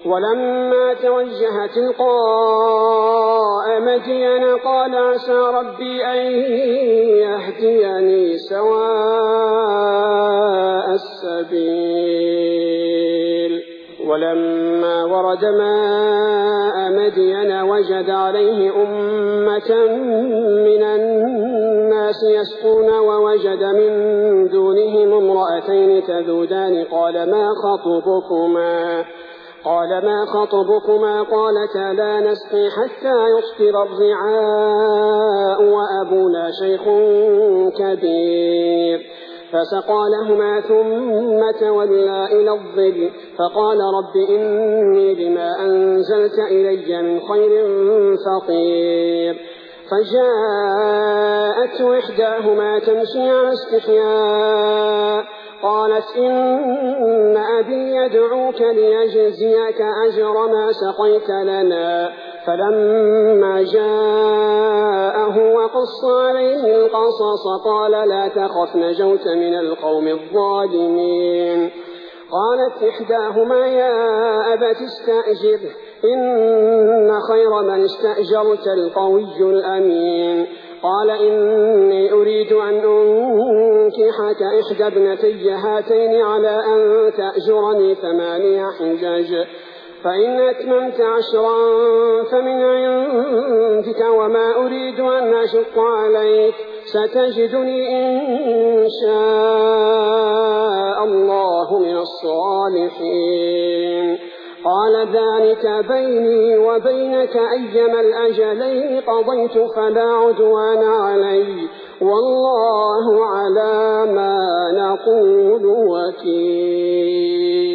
ولما توجه تلقاء مدين قال عسى ربي أن يهديني سواء السبيل. ولما ورد ماء مدين وجد عليه أمة من الناس يسقون ووجد من دونهم امرأتين تذودان قال ما خطبكما قالتا لا نسقي حتى يصدر الرعاء وأبونا شيخ كبير. فسقى لهما ثم تولى إلى الظل فقال رب إني بما أنزلت إلي من خير فقير. فجاءته إحداهما تمشي على استحياء قالت إن أبي يدعوك ليجزيك أجر ما سقيت لنا. فلما جاءه وقص عليه القصص قال لا تخف نجوت من القوم الظالمين. قالت إحداهما يا أبت استأجره إن خير من استأجرت القوي الأمين. قال إني أريد أن أنكحك إحدى ابنتي هاتين على أن تأجرني 8 حجج فإن أتممت 10 فمن عندك وما أريد أن أشق عليك ستجدني إن شاء الله من الصالحين. قال ذلك بيني وبينك أيما الأجلين قضيت فلا عدوان علي والله على ما نقول وكيل.